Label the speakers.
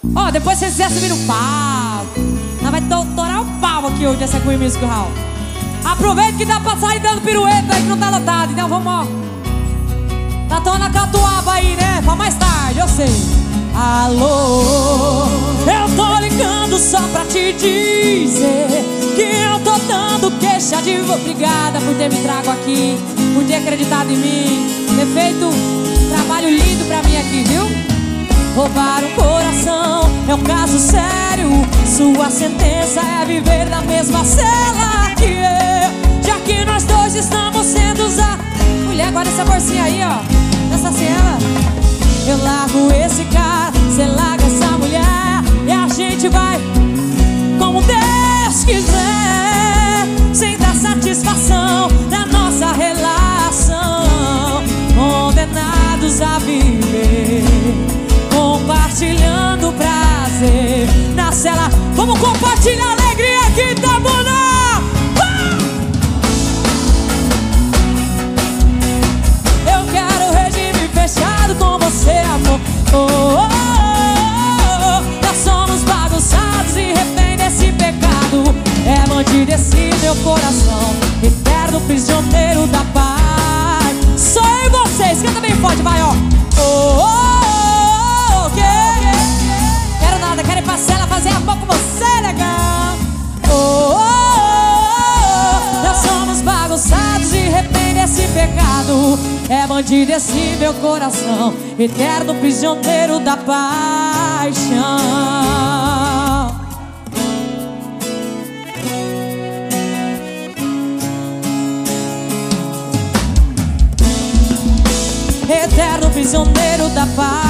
Speaker 1: Ó, depois se vocês quiserem subir no palco, nós vai doutorar o pau aqui hoje nessa Queen Music Hall. Aproveita que dá pra sair dando pirueta aí que não tá lotado. Então vamos, ó. Tá tomando a catuaba aí, né? Pra mais tarde, eu sei. Alô, eu tô ligando só pra te dizer que eu tô dando queixa de você. Obrigada por ter me trago aqui, por ter acreditado em mim, ter feito um trabalho lindo pra mim aqui, viu? Roubar um coração é um caso sério. Sua sentença é viver na mesma cela que eu, já que nós dois estamos sendo usados. Mulher, guarda essa bolsinha aí, ó, nessa cela. Eu largo esse cara, cê larga essa mulher, e a gente vai como Deus quiser, sem dar satisfação da nossa relação. Condenados a viver, compartilhando prazer na cela. Vamos compartilhar a alegria aqui, tá bom? Eu quero regime fechado com você, amor. Oh, oh, oh, oh. Nós somos bagunçados e refém desse pecado. É bandido esse meu coração, eterno prisioneiro da paz. Sou eu e vocês, canta bem forte, vai, ó. Oh, oh, oh, oh. Quero nada, quero ir pra cela fazer amor com você, legal. Oh, oh, oh, oh. Nós somos bagunçados e refém desse pecado. É bandido esse meu coração, eterno prisioneiro da paixão. Eterno prisioneiro da paz.